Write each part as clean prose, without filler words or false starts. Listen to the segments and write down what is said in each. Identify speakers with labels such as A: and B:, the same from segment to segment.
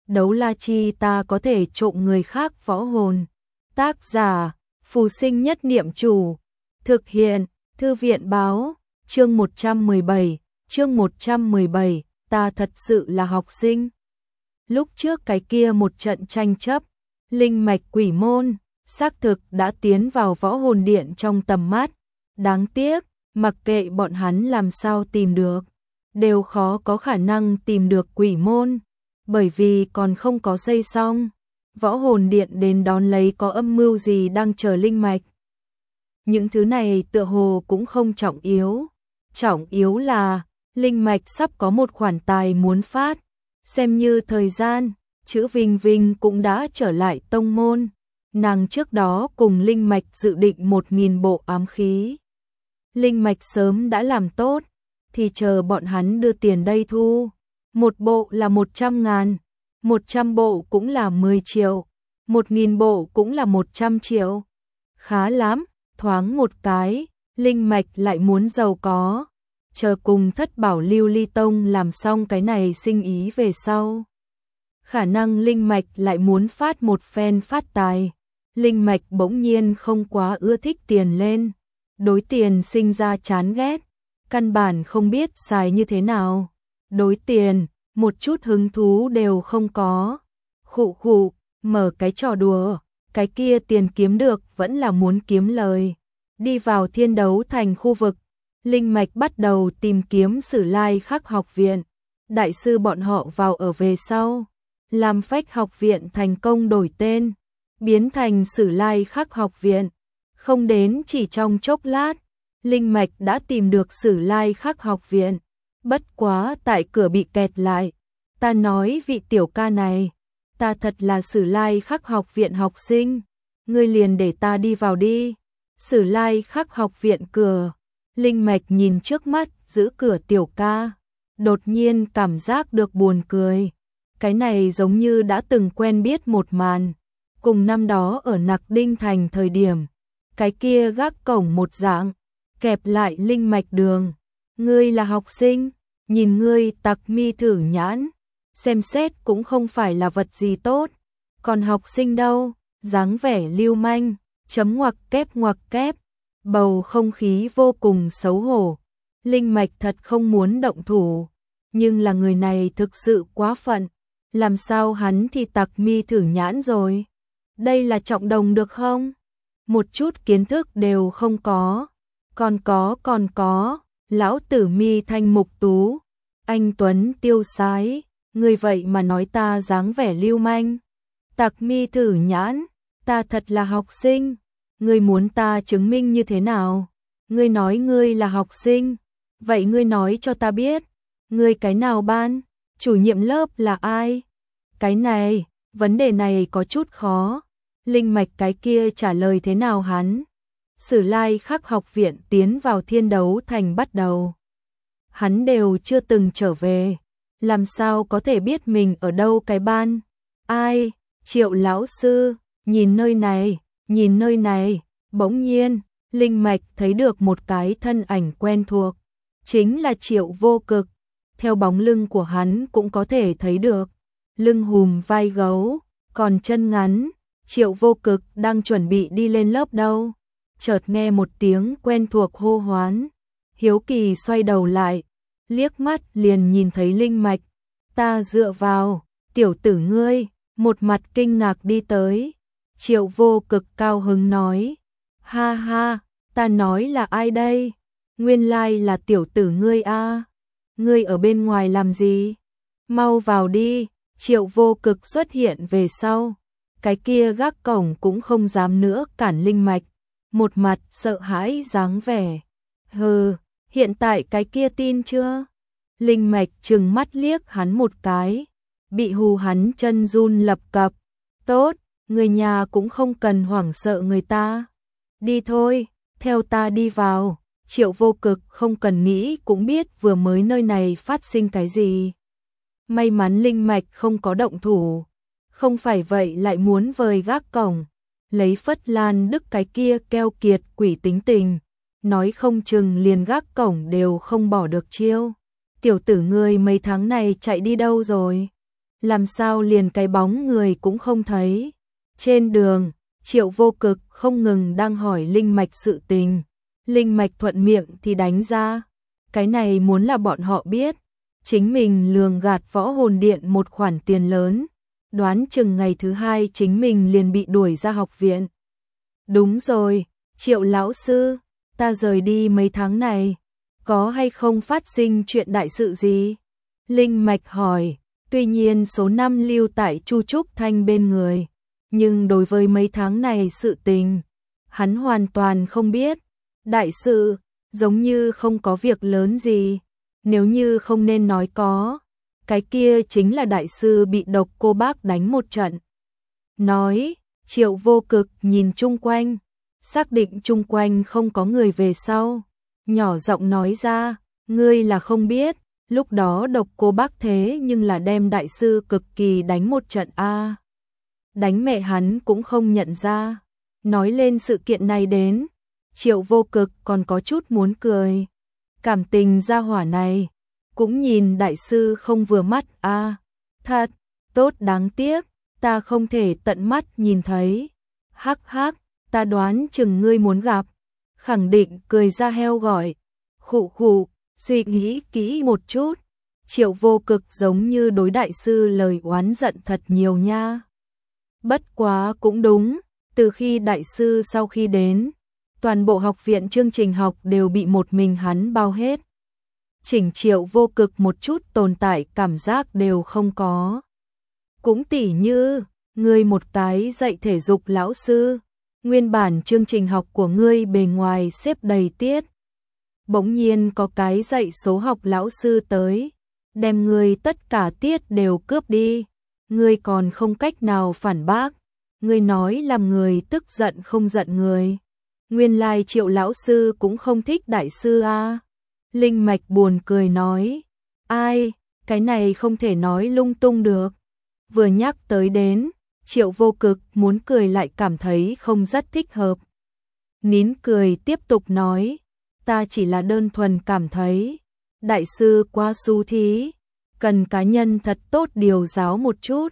A: đấu la chi ta có thể trộm người khác võ hồn. Tác giả, Phù Sinh Nhất Niệm Chủ. Thực hiện, Thư viện Báo. Chương 117, ta thật sự là học sinh. Lúc trước cái kia một trận tranh chấp, linh mạch quỷ môn, xác thực đã tiến vào võ hồn điện trong tầm mắt. Đáng tiếc, mặc kệ bọn hắn làm sao tìm được, đều khó có khả năng tìm được quỷ môn, bởi vì còn không có xây xong. Võ hồn điện đến đón lấy có âm mưu gì đang chờ linh mạch. Những thứ này tựa hồ cũng không trọng yếu. Trọng yếu là, linh mạch sắp có một khoản tài muốn phát. Xem như thời gian, chữ Vinh Vinh cũng đã trở lại tông môn. Nàng trước đó cùng linh mạch dự định 1000 bộ ám khí. Linh mạch sớm đã làm tốt, thì chờ bọn hắn đưa tiền đây thu. Một bộ là 100.000, 100 bộ cũng là 10 triệu, 1000 bộ cũng là 100 triệu. Khá lắm, thoáng một cái, linh mạch lại muốn giàu có. Chờ cùng Thất Bảo Lưu Ly Tông làm xong cái này sinh ý về sau. Khả năng linh mạch lại muốn phát một phen phát tài. Linh mạch bỗng nhiên không quá ưa thích tiền lên. Đối tiền sinh ra chán ghét. Căn bản không biết xài như thế nào. Đối tiền, một chút hứng thú đều không có. Khụ khụ, mở cái trò đùa. Cái kia tiền kiếm được vẫn là muốn kiếm lời. Đi vào Thiên Đấu Thành khu vực. Linh mạch bắt đầu tìm kiếm Sử Lai Khắc học viện. Đại sư bọn họ vào ở về sau. Làm Phách học viện thành công đổi tên. Biến thành Sử Lai Khắc học viện. Không đến chỉ trong chốc lát. Linh mạch đã tìm được Sử Lai Khắc học viện. Bất quá tại cửa bị kẹt lại. Ta nói vị tiểu ca này. Ta thật là Sử Lai Khắc học viện học sinh. Ngươi liền để ta đi vào đi. Sử Lai Khắc học viện cửa. Linh mạch nhìn trước mắt giữ cửa tiểu ca. Đột nhiên cảm giác được buồn cười. Cái này giống như đã từng quen biết một màn. Cùng năm đó ở Nặc Đinh Thành thời điểm. Cái kia gác cổng một dạng. Kẹp lại linh mạch đường. Ngươi là học sinh. Nhìn ngươi tặc mi thử nhãn. Xem xét cũng không phải là vật gì tốt. Còn học sinh đâu. Dáng vẻ lưu manh. Chấm ngoặc kép. Bầu không khí vô cùng xấu hổ. Linh mạch thật không muốn động thủ. Nhưng là người này thực sự quá phận. Làm sao hắn thì tặc mi thử nhãn rồi. Đây là trọng đồng được không? Một chút kiến thức đều không có. Còn có. Lão tử mi thanh mục tú. Anh Tuấn tiêu sái. Người vậy mà nói ta dáng vẻ lưu manh. Tặc mi thử nhãn. Ta thật là học sinh. Ngươi muốn ta chứng minh như thế nào? Ngươi nói ngươi là học sinh. Vậy ngươi nói cho ta biết. Ngươi cái nào ban? Chủ nhiệm lớp là ai? Cái này, vấn đề này có chút khó. Linh mạch cái kia trả lời thế nào hắn? Sử Lai Khắc học viện tiến vào Thiên Đấu Thành bắt đầu. Hắn đều chưa từng trở về. Làm sao có thể biết mình ở đâu cái ban? Ai? Triệu lão sư, nhìn nơi này, bỗng nhiên, linh mạch thấy được một cái thân ảnh quen thuộc, chính là Triệu Vô Cực, theo bóng lưng của hắn cũng có thể thấy được, lưng hùm vai gấu, còn chân ngắn, Triệu Vô Cực đang chuẩn bị đi lên lớp đâu, chợt nghe một tiếng quen thuộc hô hoán, hiếu kỳ xoay đầu lại, liếc mắt liền nhìn thấy linh mạch, ta dựa vào, tiểu tử ngươi, một mặt kinh ngạc đi tới. Triệu Vô Cực cao hứng nói, ha ha, ta nói là ai đây? Nguyên lai là tiểu tử ngươi a. Ngươi ở bên ngoài làm gì? Mau vào đi. Triệu Vô Cực xuất hiện về sau. Cái kia gác cổng cũng không dám nữa cản linh mạch. Một mặt sợ hãi dáng vẻ. Hừ, hiện tại cái kia tin chưa? Linh mạch trừng mắt liếc hắn một cái. Bị hù hắn chân run lập cập. Tốt. Người nhà cũng không cần hoảng sợ người ta. Đi thôi, theo ta đi vào. Triệu Vô Cực không cần nghĩ cũng biết vừa mới nơi này phát sinh cái gì. May mắn linh mạch không có động thủ. Không phải vậy lại muốn vời gác cổng. Lấy Phất Lan Đức cái kia keo kiệt quỷ tính tình. Nói không chừng liền gác cổng đều không bỏ được chiêu. Tiểu tử ngươi mấy tháng này chạy đi đâu rồi? làm sao liền cái bóng người cũng không thấy. Trên đường, Triệu Vô Cực không ngừng đang hỏi Linh Mạch sự tình. Linh Mạch thuận miệng thì đánh ra. Cái này muốn là bọn họ biết. Chính mình lường gạt Võ Hồn Điện một khoản tiền lớn. Đoán chừng ngày thứ 2 chính mình liền bị đuổi ra học viện. Đúng rồi, Triệu lão sư, ta rời đi mấy tháng này, có hay không phát sinh chuyện đại sự gì? Linh Mạch hỏi, tuy nhiên số năm lưu tại Chu Trúc Thanh bên người, nhưng đối với mấy tháng này sự tình, hắn hoàn toàn không biết. Đại sự, giống như không có việc lớn gì, nếu như không nên nói có, cái kia chính là đại sư bị Độc Cô Bác đánh một trận. Nói, Triệu Vô Cực nhìn chung quanh, xác định chung quanh không có người về sau, nhỏ giọng nói ra, ngươi là không biết, lúc đó Độc Cô Bác thế nhưng là đem đại sư cực kỳ đánh một trận a. Đánh mẹ hắn cũng không nhận ra. Nói lên sự kiện này đến, Triệu Vô Cực còn có chút muốn cười. Cảm tình gia hỏa này, cũng nhìn đại sư không vừa mắt a. Thật, tốt đáng tiếc, ta không thể tận mắt nhìn thấy. Hắc hắc, ta đoán chừng ngươi muốn gặp. Khẳng định cười ra heo gọi. Khụ khụ, suy nghĩ kỹ một chút. Triệu Vô Cực giống như đối đại sư lời oán giận thật nhiều nha. Bất quá cũng đúng, từ khi đại sư sau khi đến, toàn bộ học viện chương trình học đều bị một mình hắn bao hết. Chỉnh Triệu Vô Cực một chút tồn tại cảm giác đều không có. Cũng tỉ như, ngươi một cái dạy thể dục lão sư, nguyên bản chương trình học của ngươi bề ngoài xếp đầy tiết. Bỗng nhiên có cái dạy số học lão sư tới, đem ngươi tất cả tiết đều cướp đi, ngươi còn không cách nào phản bác, ngươi nói làm người tức giận không giận người. Nguyên lai Triệu lão sư cũng không thích đại sư a. Linh Mạch buồn cười nói, ai, cái này không thể nói lung tung được. Vừa nhắc tới đến, Triệu Vô Cực muốn cười lại cảm thấy không rất thích hợp. Nín cười tiếp tục nói, ta chỉ là đơn thuần cảm thấy, đại sư quá xú thí, cần cá nhân thật tốt điều giáo một chút.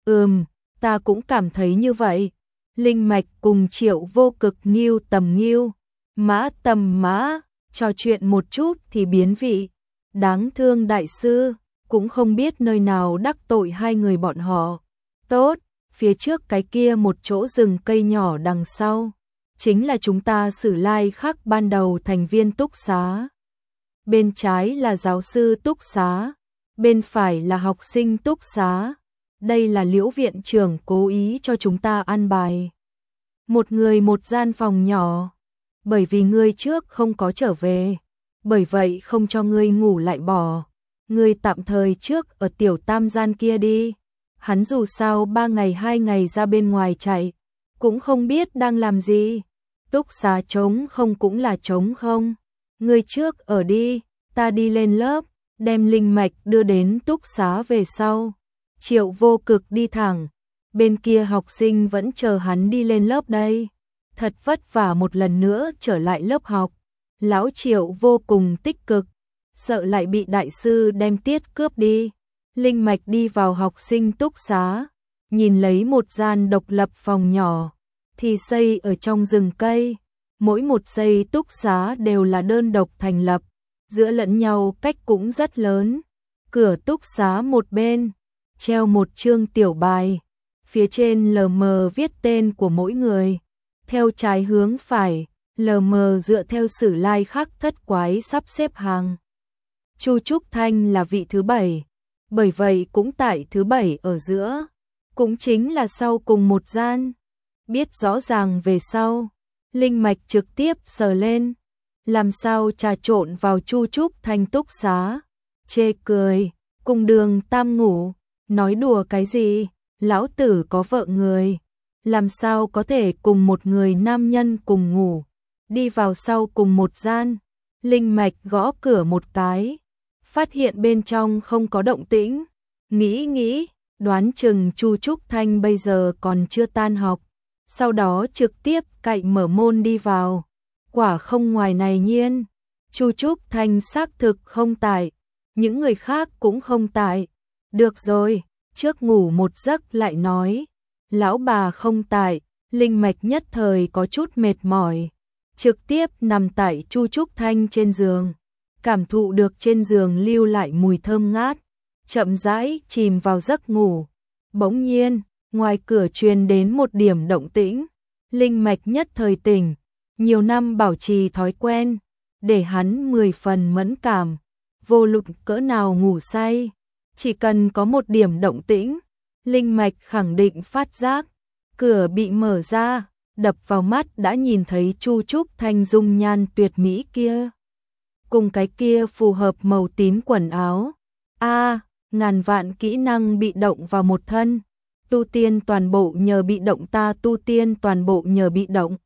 A: Ta cũng cảm thấy như vậy. Linh Mạch cùng Triệu Vô Cực nghiêu tầm nghiêu, mã tầm mã, trò chuyện một chút thì biến vị. Đáng thương đại sư, cũng không biết nơi nào đắc tội hai người bọn họ. Tốt, phía trước cái kia một chỗ rừng cây nhỏ đằng sau, chính là chúng ta Sử Lai Khắc ban đầu thành viên túc xá. Bên trái là giáo sư túc xá, bên phải là học sinh túc xá. Đây là Liễu viện trưởng cố ý cho chúng ta an bài. Một người một gian phòng nhỏ, bởi vì ngươi trước không có trở về, bởi vậy không cho ngươi ngủ lại bỏ. Ngươi tạm thời trước ở tiểu tam gian kia đi. Hắn dù sao 3 ngày 2 ngày ra bên ngoài chạy, cũng không biết đang làm gì. Túc xá trống không cũng là trống không. Ngươi trước ở đi, ta đi lên lớp, đem Linh Mạch đưa đến túc xá về sau. Triệu Vô Cực đi thẳng, bên kia học sinh vẫn chờ hắn đi lên lớp đây. Thật vất vả một lần nữa trở lại lớp học. Lão Triệu vô cùng tích cực, sợ lại bị đại sư đem tiết cướp đi. Linh Mạch đi vào học sinh túc xá, nhìn lấy một gian độc lập phòng nhỏ, thì xây ở trong rừng cây. Mỗi một giây túc xá đều là đơn độc thành lập, giữa lẫn nhau cách cũng rất lớn. Cửa túc xá một bên, treo một chương tiểu bài, phía trên lờ mờ viết tên của mỗi người. Theo trái hướng phải, lờ mờ dựa theo Sử Lai Khắc thất quái sắp xếp hàng. Chu Trúc Thanh là vị thứ 7, bởi vậy cũng tại thứ 7 ở giữa, cũng chính là sau cùng một gian. Biết rõ ràng về sau, Linh Mạch trực tiếp sờ lên, làm sao trà trộn vào Chu Trúc Thanh túc xá. Chê cười, cùng đường tam ngủ, nói đùa cái gì, lão tử có vợ người, làm sao có thể cùng một người nam nhân cùng ngủ. Đi vào sau cùng một gian, Linh Mạch gõ cửa một cái, phát hiện bên trong không có động tĩnh. Nghĩ, đoán chừng Chu Trúc Thanh bây giờ còn chưa tan học, sau đó trực tiếp cậy mở môn đi vào. Quả không ngoài này nhiên, Chu Trúc Thanh xác thực không tại, những người khác cũng không tại. Được rồi, trước ngủ một giấc lại nói, lão bà không tại, Linh Mạch nhất thời có chút mệt mỏi, trực tiếp nằm tại Chu Trúc Thanh trên giường, cảm thụ được trên giường lưu lại mùi thơm ngát, chậm rãi chìm vào giấc ngủ. Bỗng nhiên, ngoài cửa truyền đến một điểm động tĩnh, Linh Mạch nhất thời tỉnh, nhiều năm bảo trì thói quen, để hắn 10 phần mẫn cảm, vô luận cỡ nào ngủ say, chỉ cần có một điểm động tĩnh, Linh Mạch khẳng định phát giác. Cửa bị mở ra, đập vào mắt đã nhìn thấy Chu Trúc Thanh dung nhan tuyệt mỹ kia, cùng cái kia phù hợp màu tím quần áo. Ngàn vạn kỹ năng bị động vào một thân, tu tiên toàn bộ nhờ bị động, ta tu tiên toàn bộ nhờ bị động.